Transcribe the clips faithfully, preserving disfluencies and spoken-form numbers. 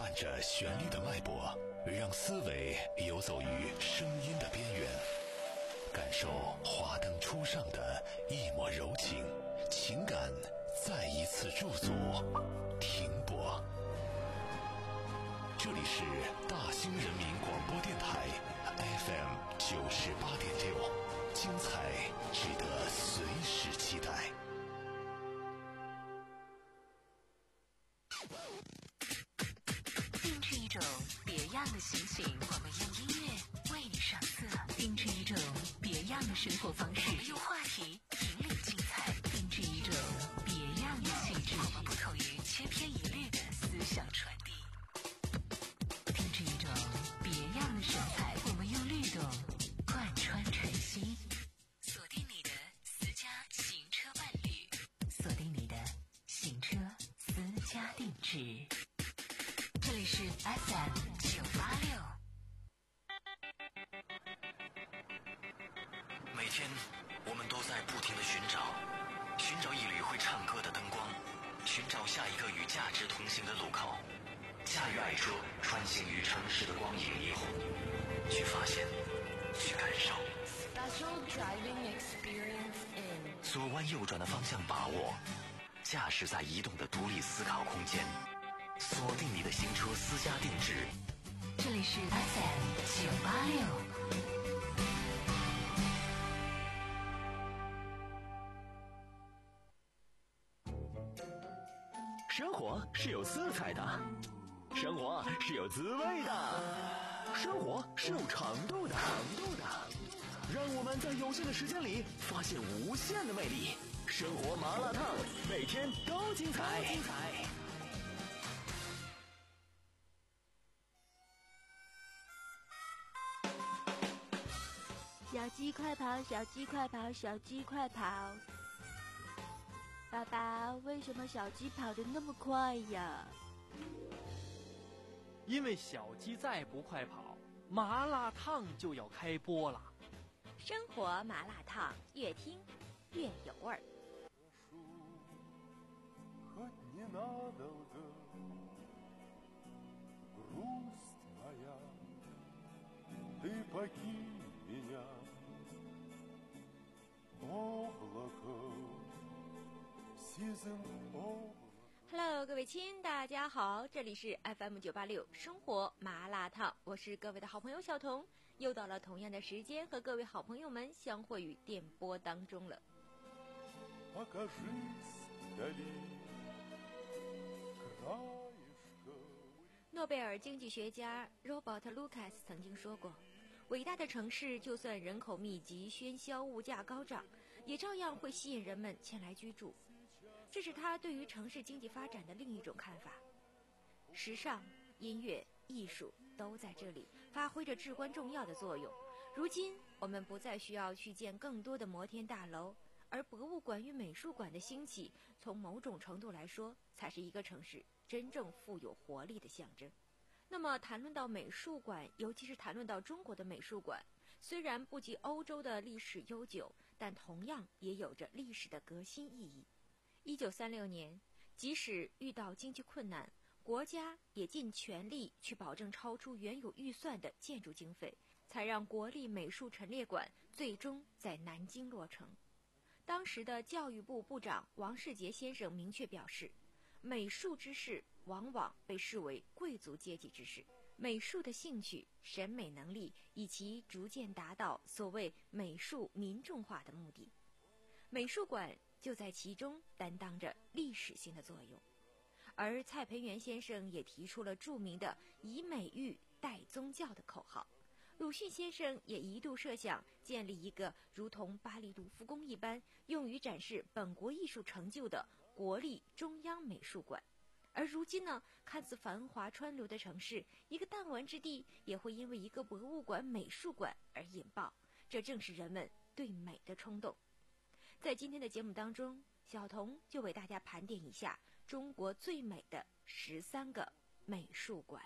伴着旋律的脉搏，让思维游走于声音的边缘，感受华灯初上的一抹柔情，情感再一次驻足停泊。这里是大兴人民广播电台 F M 九十八点六，精彩值得随时期待。 定制一种别样的心情，我们用音乐为你上色；定制一种别样的生活方式，我们用话题引领精彩；定制一种别样的气质，我们不同于千篇一律的思想传递；定制一种别样的神采，我们用律动贯穿晨曦。锁定你的私家行车伴侣，锁定你的行车私家定制。这里是 F M 九八六。 每天我们都在不停地寻找，寻找一缕会唱歌的灯光，寻找下一个与价值同行的路口，驾驭爱车，穿行于城市的光影霓虹，去发现，去感受。 Special driving experience in 左弯右转的方向把握，驾驶在移动的独立思考空间。锁定你的新车私家定制， 这里是 F M 九八六。 生活是有色彩的，生活是有滋味的，生活是有长度的，长度的。让我们在有限的时间里发现无限的魅力。生活麻辣烫，每天都精彩。精彩。 小鸡快跑，小鸡快跑，小鸡快跑！爸爸，为什么小鸡跑得那么快呀？ 因为小鸡再不快跑，麻辣烫就要开播了。 生活麻辣烫，越听越有味儿。Hello， 各位亲，大家好，这里是 F M 九八六生活麻辣烫，我是各位的好朋友小彤，又到了同样的时间和各位好朋友们相会于电波当中了。诺贝尔经济学家 Robert Lucas 曾经说过，伟大的城市就算人口密集、喧嚣、物价高涨，也照样会吸引人们前来居住。这是他对于城市经济发展的另一种看法。时尚、音乐、艺术都在这里发挥着至关重要的作用。如今我们不再需要去建更多的摩天大楼，而博物馆与美术馆的兴起，从某种程度来说，才是一个城市真正富有活力的象征。那么谈论到美术馆，尤其是谈论到中国的美术馆，虽然不及欧洲的历史悠久，但同样也有着历史的革新意义。一九三六年，即使遇到经济困难，国家也尽全力去保证超出原有预算的建筑经费，才让国立美术陈列馆最终在南京落成。当时的教育部部长王世杰先生明确表示，美术之事往往被视为贵族阶级之事，美术的兴趣、审美能力以其逐渐达到所谓美术民众化的目的，美术馆就在其中担当着历史性的作用。而蔡培元先生也提出了著名的以美育代宗教的口号。鲁迅先生也一度设想建立一个如同巴黎卢浮宫一般用于展示本国艺术成就的国立中央美术馆。而如今呢，看似繁华川流的城市，一个弹丸之地也会因为一个博物馆、美术馆而引爆，这正是人们对美的冲动。在今天的节目当中，小彤就为大家盘点一下中国最美的十三个美术馆。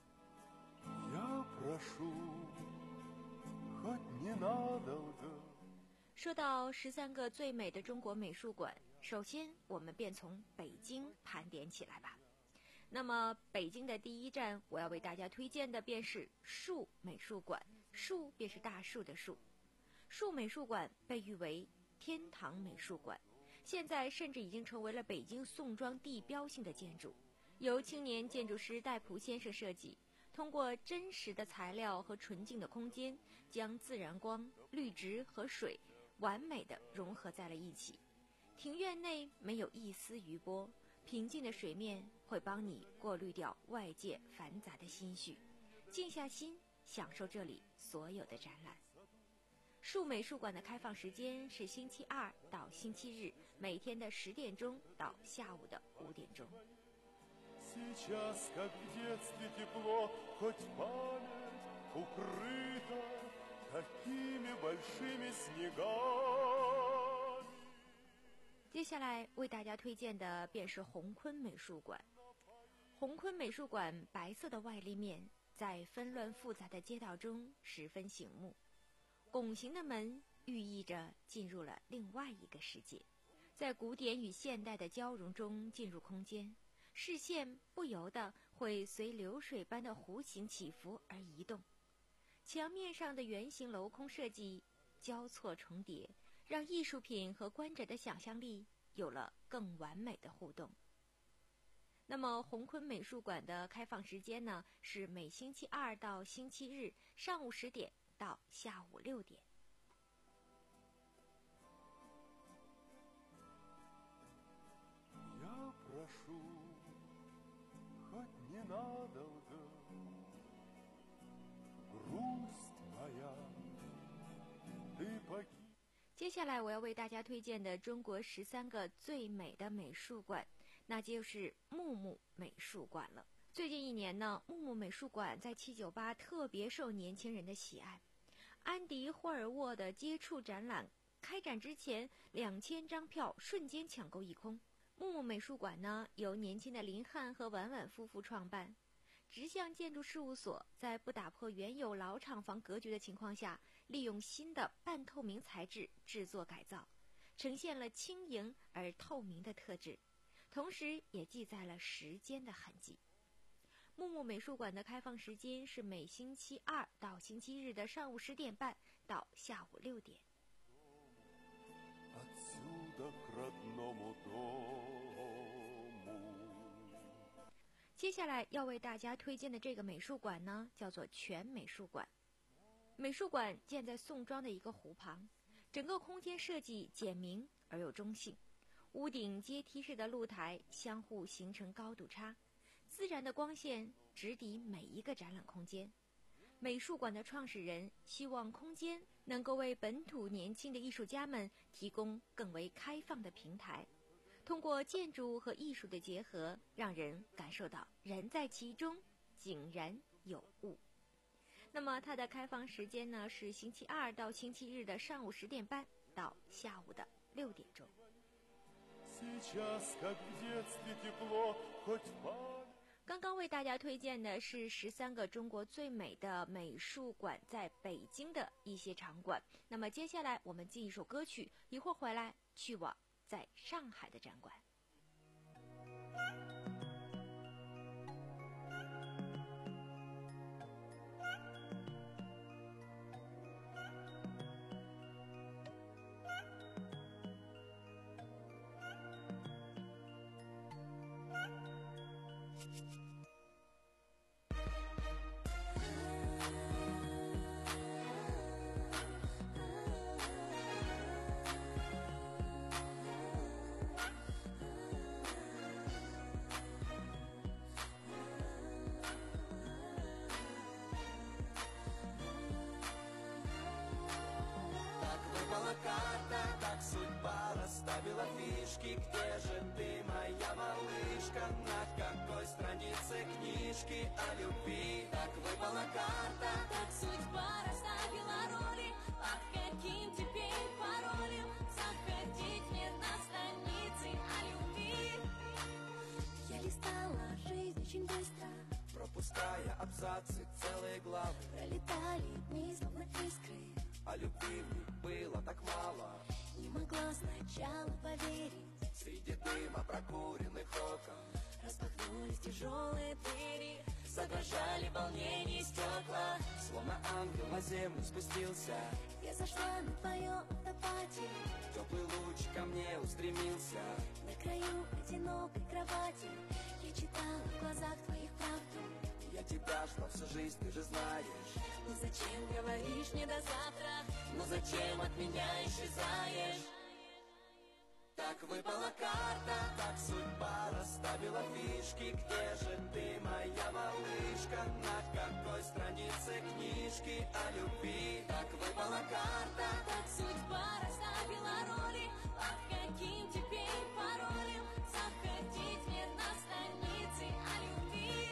说到十三个最美的中国美术馆，首先我们便从北京盘点起来吧。 那么北京的第一站，我要为大家推荐的便是树美术馆。树便是大树的树。树美术馆被誉为天堂美术馆，现在甚至已经成为了北京宋庄地标性的建筑，由青年建筑师戴璞先生设计，通过真实的材料和纯净的空间，将自然光、绿植和水完美地融合在了一起。庭院内没有一丝余波，平静的水面会帮你过滤掉外界繁杂的心绪，静下心享受这里所有的展览。树美术馆的开放时间是星期二到星期日，每天的十点钟到下午的五点钟。接下来为大家推荐的便是宏坤美术馆。宏坤美术馆白色的外立面在纷乱复杂的街道中十分醒目，拱形的门寓意着进入了另外一个世界，在古典与现代的交融中进入空间，视线不由得会随流水般的弧形起伏而移动。墙面上的圆形镂空设计交错重叠，让艺术品和观者的想象力有了更完美的互动。那么宏坤美术馆的开放时间呢，是每星期二到星期日上午十点到下午六点。接下来我要为大家推荐的中国十三个最美的美术馆，那就是木木美术馆了。最近一年呢，木木美术馆在七九八特别受年轻人的喜爱。安迪霍尔沃的接触展览开展之前，两千张票瞬间抢购一空。木木美术馆呢，由年轻的林汉和婉婉夫妇创办。直向建筑事务所在不打破原有老厂房格局的情况下，利用新的半透明材质制作改造，呈现了轻盈而透明的特质，同时也记载了时间的痕迹。木木美术馆的开放时间是每星期二到星期日的上午十点半到下午六点。接下来要为大家推荐的这个美术馆呢，叫做全美术馆。美术馆建在宋庄的一个湖旁，整个空间设计简明而又中性，屋顶阶梯式的露台相互形成高度差，自然的光线直抵每一个展览空间。美术馆的创始人希望空间能够为本土年轻的艺术家们提供更为开放的平台，通过建筑和艺术的结合，让人感受到人在其中，井然有物。那么它的开放时间呢，是星期二到星期日的上午十点半到下午的六点钟。刚刚为大家推荐的是十三个中国最美的美术馆在北京的一些场馆。那么接下来我们进一首歌曲，一会儿回来去往在上海的展馆。 Так судьба расставила фишки. Где же ты, моя малышка? На какой странице книжки о любви? Так выпала карта. Так судьба расставила роли. Под каким теперь паролем заходить мне на страницы о любви? Я листала жизнь очень быстро, пропуская абзацы, целые главы. Пролетали дни, словно искры. А любви в них было так мало. Не могла сначала поверить. Среди дыма прокуренных окон распахнулись тяжелые тяжелые двери задрожали волнений стекла. Словно ангел на землю спустился. Я зашла на твое автопати, Теплый луч ко мне устремился. на краю одинокой кровати я читала в глазах твоих правду. Я тебя ждал всю жизнь, ты же знаешь. Ну зачем говоришь мне до завтра? Ну зачем от меня исчезаешь? Так выпала карта, так судьба расставила фишки. Где же ты, моя малышка? На какой странице книжки о любви? Так выпала карта, Так судьба расставила роли, под каким теперь паролем заходить мне на страницы о любви?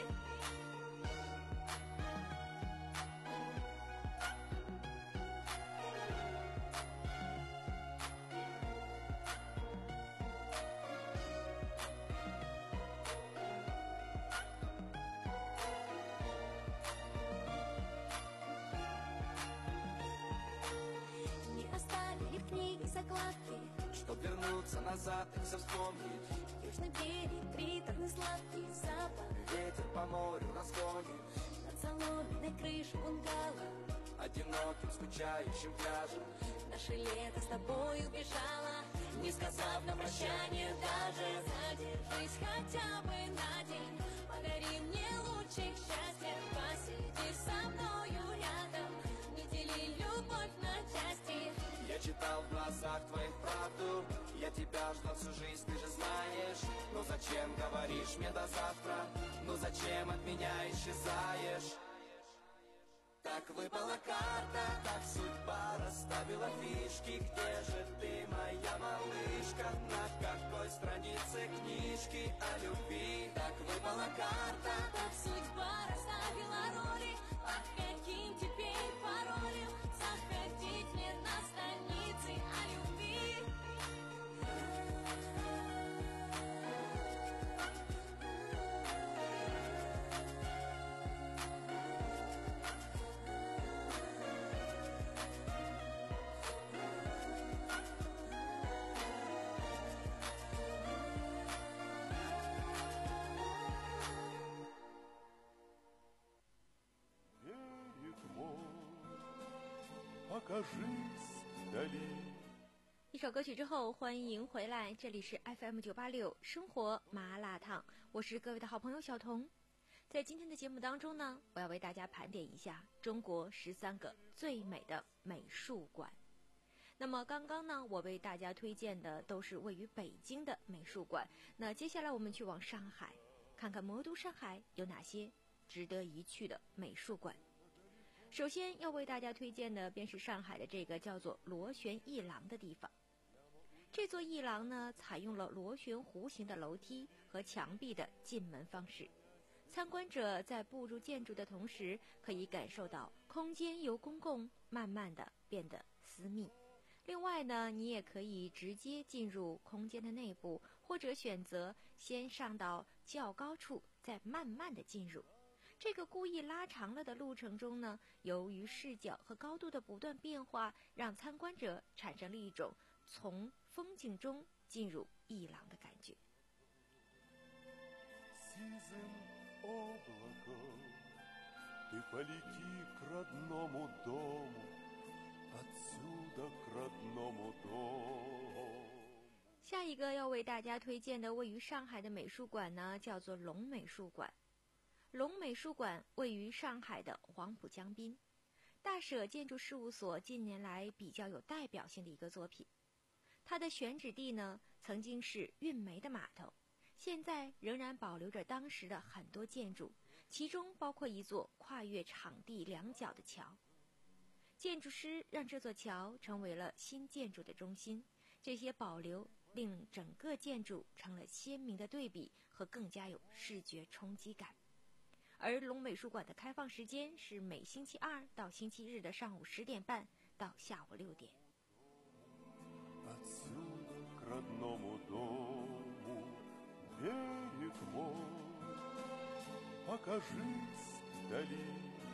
Не оставили в книге закладки, чтоб вернуться назад и все вспомнить. южный берег, приторный сладкий запах, Ветер по морю разгонит над соломенной крышей бунгало. одиноким, скучающим пляжем. Наше лето с тобой убежало, не сказав на прощание даже. Задержись хотя бы на день, подари мне лучик счастья. Посиди со мною рядом, не дели любовь на части. Я читал в глазах твоих правду. Я тебя ждал всю жизнь, ты же знаешь. Но зачем говоришь мне до завтра? Ну зачем от меня исчезаешь? Так выпала карта, так судьба расставила фишки. Где же ты, моя малышка? На какой странице книжки о любви? Так выпала карта, Так судьба расставила роли, под каким теперь паролем заходить мне на страницы о любви? Берег мой, покажись вдали. 一首歌曲之后，欢迎回来，这里是 F M 九八六生活麻辣烫，我是各位的好朋友小彤。在今天的节目当中呢，我要为大家盘点一下中国十三个最美的美术馆。那么刚刚呢，我为大家推荐的都是位于北京的美术馆。那接下来我们去往上海，看看魔都上海有哪些值得一去的美术馆。首先要为大家推荐的便是上海的这个叫做螺旋艺廊的地方。这座艺廊呢，采用了螺旋弧形的楼梯和墙壁的进门方式。参观者在步入建筑的同时，可以感受到空间由公共慢慢的变得私密。另外呢，你也可以直接进入空间的内部，或者选择先上到较高处，再慢慢的进入。这个故意拉长了的路程中呢，由于视角和高度的不断变化，让参观者产生了一种从风景中进入艺廊的感觉。 Сизым облаком ты полети к родному дому, отсюда к родному дому. 下一个要为大家推荐的位于上海的美术馆呢，叫做龙美术馆。龙美术馆位于上海的黄浦江滨，大舍建筑事务所近年来比较有代表性的一个作品。它的选址地呢，曾经是运煤的码头，现在仍然保留着当时的很多建筑，其中包括一座跨越场地两角的桥。建筑师让这座桥成为了新建筑的中心，这些保留令整个建筑成了鲜明的对比和更加有视觉冲击感。而龙美术馆的开放时间是每星期二到星期日的上午十点半到下午六点。 Отсюда к родному дому, берег мой, покажись вдали.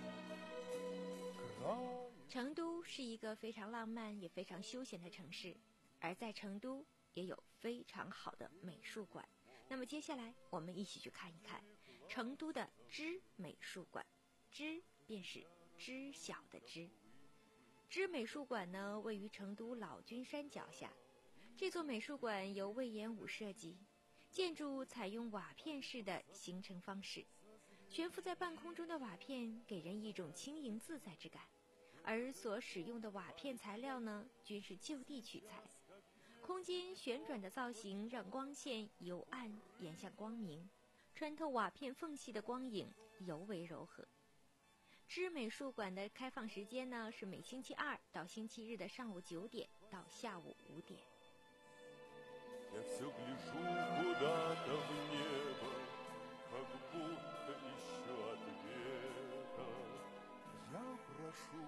成都是一个非常浪漫也非常休闲的城市，而在成都也有非常好的美术馆。那么接下来我们一起去看一看成都的知美术馆，知便是知晓的知。知美术馆呢，位于成都老君山脚下。这座美术馆由魏延武设计，建筑采用瓦片式的形成方式，悬浮在半空中的瓦片给人一种轻盈自在之感，而所使用的瓦片材料呢，均是就地取材。空间旋转的造型让光线由暗延向光明，穿透瓦片缝隙的光影尤为柔和。知美术馆的开放时间呢，是每星期二到星期日的上午九点到下午五点。 Я все гляжу куда-то в небо, как будто ищу ответа. Я прошу.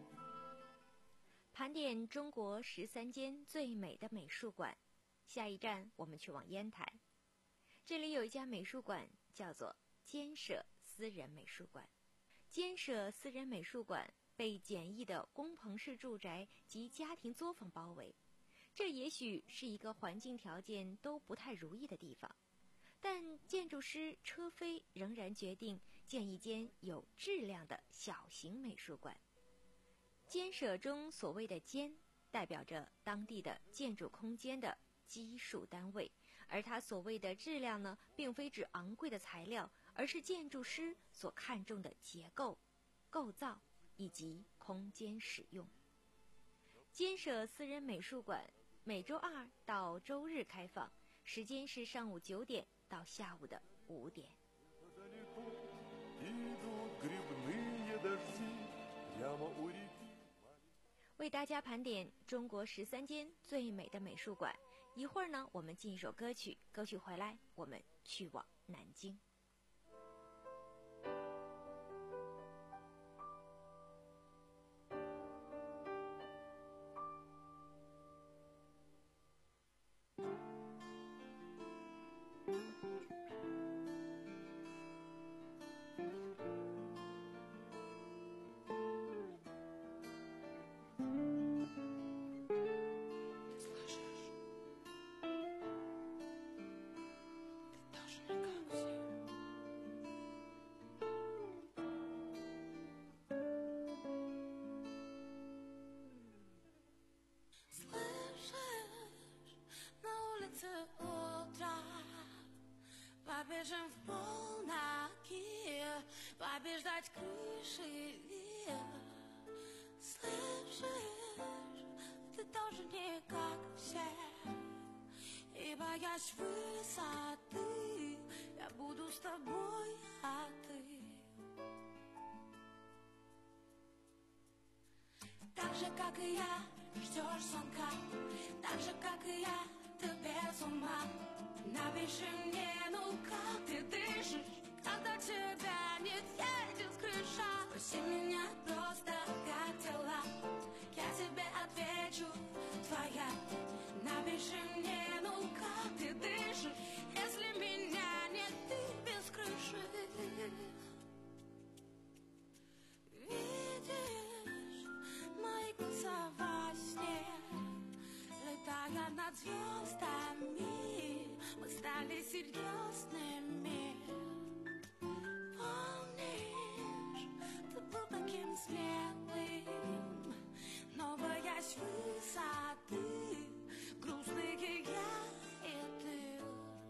盘点中国十三间最美的美术馆，下一站我们去往烟台。这里有一家美术馆，叫做监舍私人美术馆。监舍私人美术馆被简易的工棚式住宅及家庭作坊包围。这也许是一个环境条件都不太如意的地方，但建筑师车飞仍然决定建一间有质量的小型美术馆。监舍中所谓的监，代表着当地的建筑空间的基数单位，而它所谓的质量呢，并非指昂贵的材料，而是建筑师所看重的结构、构造以及空间使用。监舍私人美术馆每周二到周日开放，时间是上午九点到下午的五点。为大家盘点中国十三间最美的美术馆。一会儿呢，我们进一首歌曲，歌曲回来，我们去往南京。 Побежим в полноги, побеждать крыши. Слышишь, ты тоже не как все. И боясь высоты, я буду с тобой, а ты так же, как и я, ждешь звонка. Так же, как и я, ты без ума. Напиши мне, ну как ты дышишь, когда тебя нет, едет крыша. Спроси меня просто, как дела, я тебе отвечу, твоя. Напиши мне, ну как ты дышишь, если меня нет, ты без крыши. Видишь мои глаза во сне, летая над звездами, мы стали серьезными. Помнишь, ты был таким смелым, но боясь высоты, грустные я и ты.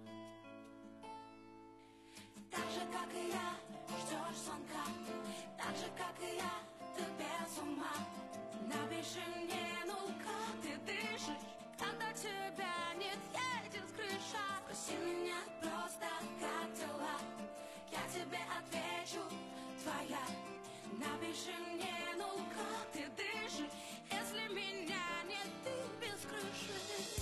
Так же, как и я, ждешь звонка. Так же, как и я, ты без ума. Напиши мне, ну как ты дышишь, когда тебя нет, едет крыша. Спроси меня просто, как дела, я тебе отвечу, твоя. Напиши мне, ну как ты дышишь, если меня нет, ты без крыши.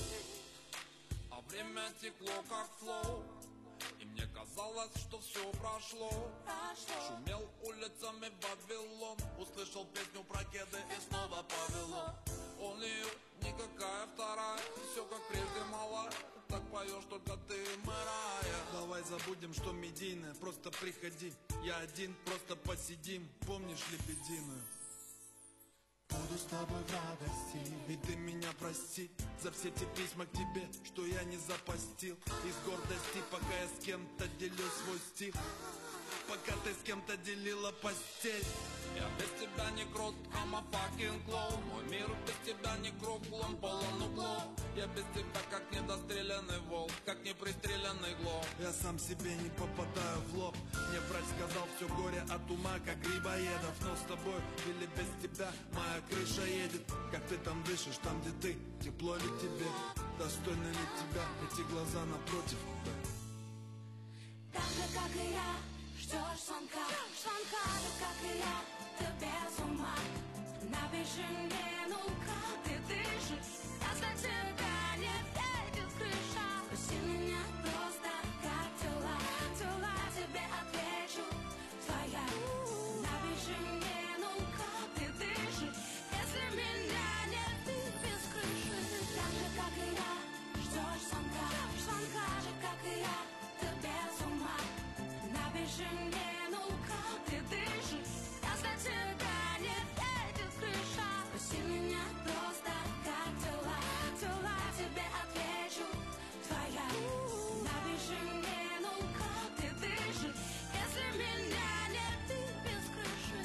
А время текло, как флоу, и мне казалось, что все прошло. Прошло. Шумел улицами Вавилон, услышал песню про кеды и снова повело. У нее никакая вторая, все как прежде малая. Так поешь только ты, Мэрайя. Давай забудем, что медийное, просто приходи. Я один, просто посидим, помнишь лебединую? Буду с тобой в радости. И ты меня прости за все те письма к тебе, что я не запостил. Из гордости, пока я с кем-то делю свой стих, пока ты с кем-то делила постель. Я без тебя не крут, I'm a fucking clown. Мой мир без тебя не круглым, полон углов. Я без тебя как недостреленный волк, как непристреленный глоб. Я сам себе не попадаю в лоб. Мне врач сказал, все горе от ума, как грибоедов. Но с тобой или без тебя моя крыша едет. Как ты там дышишь, там где ты, тепло ли тебе? Достойны ли тебя эти глаза напротив? Так же, как и я, ждешь звонка, звонка же, как и я, ты без ума. Напиши мне, ну как ты дышишь, если тебя нет, едет крыша. Пусти меня просто, как дела, дела тебе отвечу, твоя. Напиши мне, ну как ты дышишь, если меня нет, ты без крыши. Так же, как и я, ждешь звонка, звонка же, как и я, ты без ума. Напиши мне, ну как ты дышишь, если тебя нет, едет крыша. Пусти меня просто, как дела, дела тебе отвечу, твоя. Напиши мне, ну как ты дышишь, если меня нет, ты без крыши.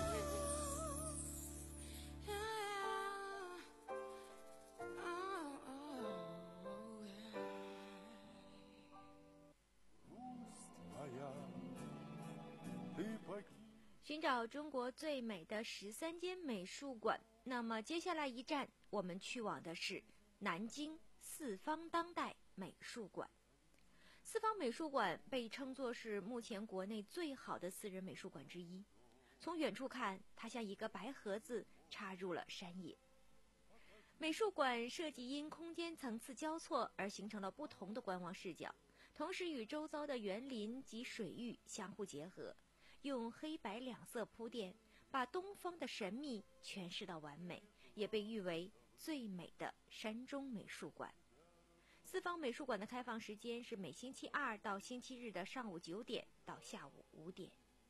Моя, ты погиб. 寻找中国最美的十三间美术馆，那么接下来一站我们去往的是南京四方当代美术馆。四方美术馆被称作是目前国内最好的私人美术馆之一，从远处看，它像一个白盒子插入了山野。美术馆设计因空间层次交错而形成了不同的观望视角，同时与周遭的园林及水域相互结合，用黑白两色铺垫，把东方的神秘诠释到完美，也被誉为最美的山中美术馆。四方美术馆的开放时间是每星期二到星期日的上午九点到下午五点。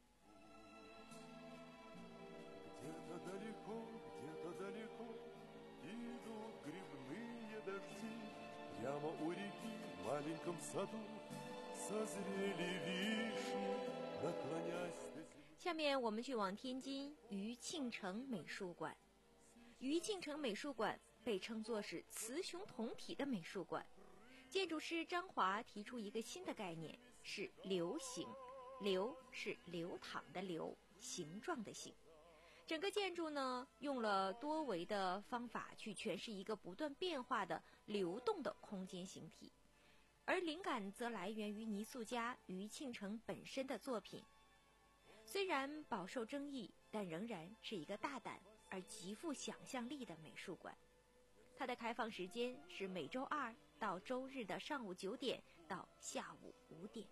Где-то далеко, где-то далеко идут грибные дожди. Прямо у реки в маленьком саду созрели вишни, наклонясь до земли. 下面我们去往天津余庆成美术馆。余庆成美术馆被称作是雌雄同体的美术馆。建筑师张华提出一个新的概念，是流形。流是流淌的流，形状的形。整个建筑呢，用了多维的方法去诠释一个不断变化的流动的空间形体，而灵感则来源于泥塑家余庆成本身的作品。虽然饱受争议，但仍然是一个大胆而极富想象力的美术馆。它的开放时间是每周二到周日的上午九点到下午五点。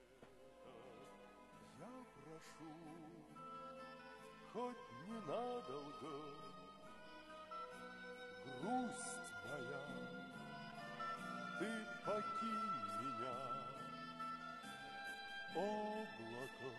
Я прошу, хоть ненадолго, грусть моя, ты покинь меня, облако,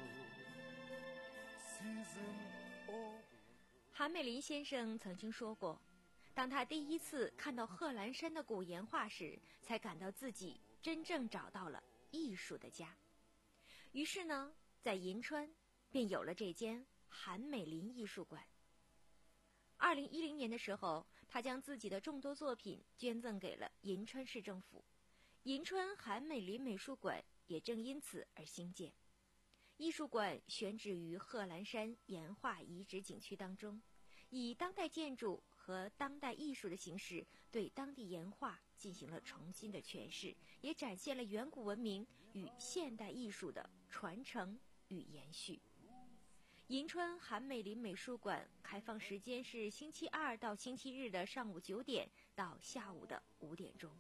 сизым облаком. 韩美林先生曾经说过，当他第一次看到贺兰山的古岩画时，才感到自己真正找到了艺术的家。于是呢，在银川便有了这间韩美林艺术馆。二零一零年的时候，他将自己的众多作品捐赠给了银川市政府，银川韩美林美术馆也正因此而兴建。艺术馆选址于贺兰山岩画遗址景区当中，以当代建筑和当代艺术的形式对当地岩画进行了重新的诠释，也展现了远古文明与现代艺术的传承与延续。银川韩美林美术馆开放时间是星期二到星期日的上午九点到下午的五点钟。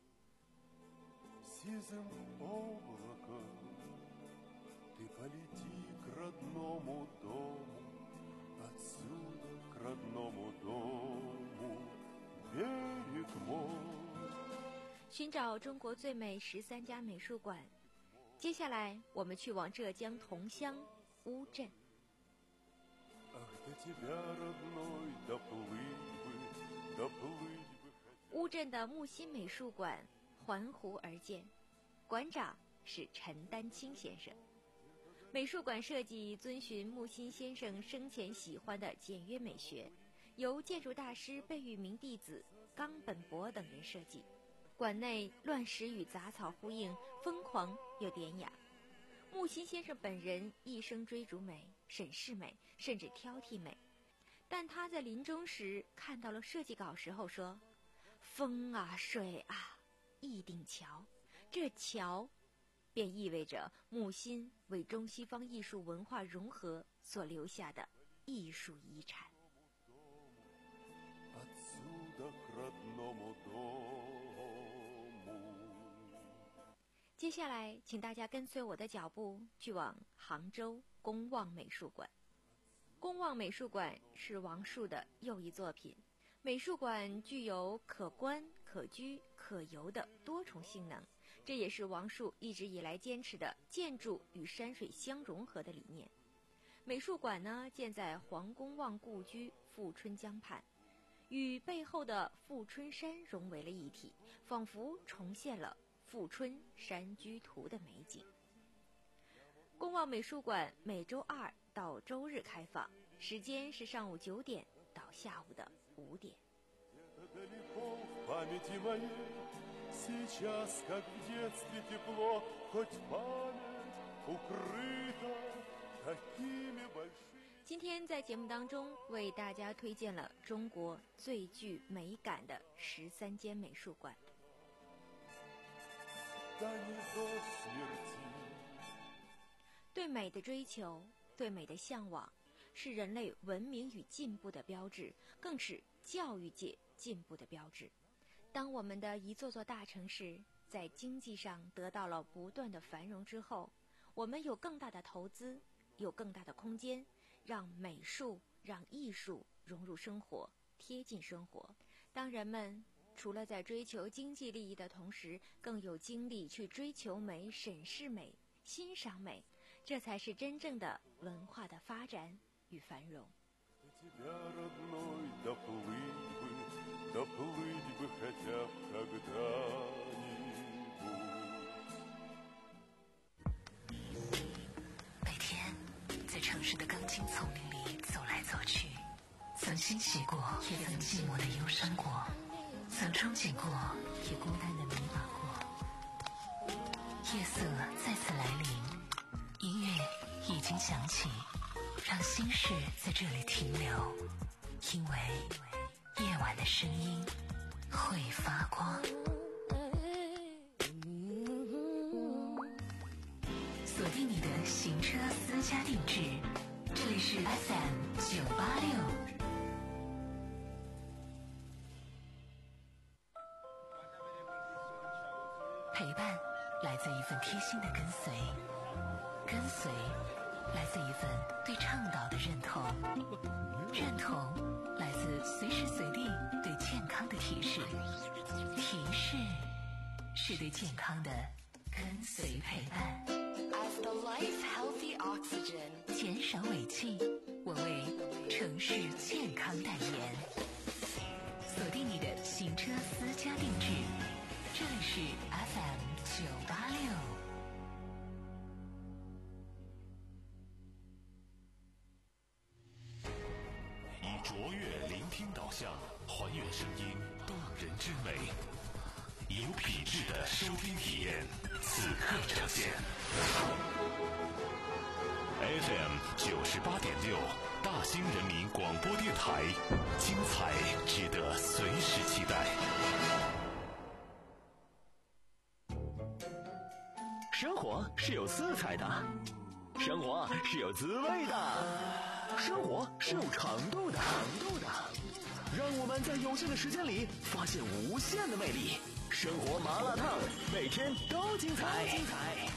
Сизым облаком ты полети к родному дому, отсюда к родному дому, берег мой. 寻找中国最美十三家美术馆，接下来我们去往浙江桐乡乌镇。 Ах, ты 乌镇的木心美术馆环湖而建，馆长是陈丹青先生。美术馆设计遵循木心先生生前喜欢的简约美学，由建筑大师贝聿铭弟子冈本博等人设计。馆内乱石与杂草呼应，疯狂又典雅。木心先生本人一生追逐美、审视美，甚至挑剔美。但他在临终时看到了设计稿时候说：“风啊，水啊，一顶桥，这桥便意味着木心为中西方艺术文化融合所留下的艺术遗产。”接下来请大家跟随我的脚步去往杭州公望美术馆。公望美术馆是王树的又一作品。美术馆具有可观、可居、可游的多重性能，这也是王树一直以来坚持的建筑与山水相融合的理念。美术馆呢，建在黄公望故居富春江畔，与背后的富春山融为了一体，仿佛重现了富春山居图的美景。公望美术馆每周二到周日开放，时间是上午九点到下午的五点。今天在节目当中为大家推荐了中国最具美感的十三间美术馆。对美的追求，对美的向往，是人类文明与进步的标志，更是教育界进步的标志。当我们的一座座大城市在经济上得到了不断的繁荣之后，我们有更大的投资，有更大的空间，让美术、让艺术融入生活，贴近生活。当人们除了在追求经济利益的同时，更有精力去追求美、审视美、欣赏美，这才是真正的文化的发展与繁荣。 每天在城市的钢筋丛林里走来走去，曾欣喜过，也曾寂寞的忧伤过，曾憧憬过，也孤单的迷茫过。夜色再次来临，音乐已经响起，让心事在这里停留，因为夜晚的声音会发光。锁定你的行车私家定制，这里是 F M 九八六。陪伴来自一份贴心的跟随，跟随来自一份对倡导的认同，认同来自随时随地对健康的提示，提示是对健康的跟随陪伴。 As the life healthy oxygen， 减少尾气，我为城市健康代言。锁定你的行车私家定制，这里是 F M 九八六。 以卓越聆听导向，还原声音动人之美，以有品质的收听体验，此刻呈现。F M 九十八点六，大兴人民广播电台，精彩值得随时期待。 生活是有色彩的，生活是有滋味的，生活是有长度的，长度的。让我们在有限的时间里发现无限的魅力。生活麻辣烫，每天都精彩。精彩。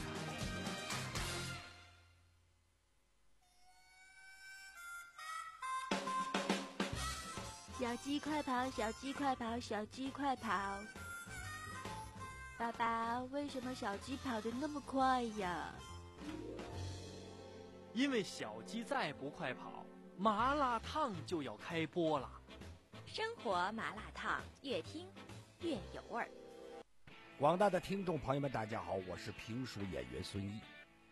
小鸡快跑，小鸡快跑，小鸡快跑！爸爸，为什么小鸡跑得那么快呀？ 因为小鸡再不快跑， 麻辣烫就要开播了。 生活麻辣烫，越听越有味儿。 广大的听众朋友们，大家好，我是评书演员孙毅。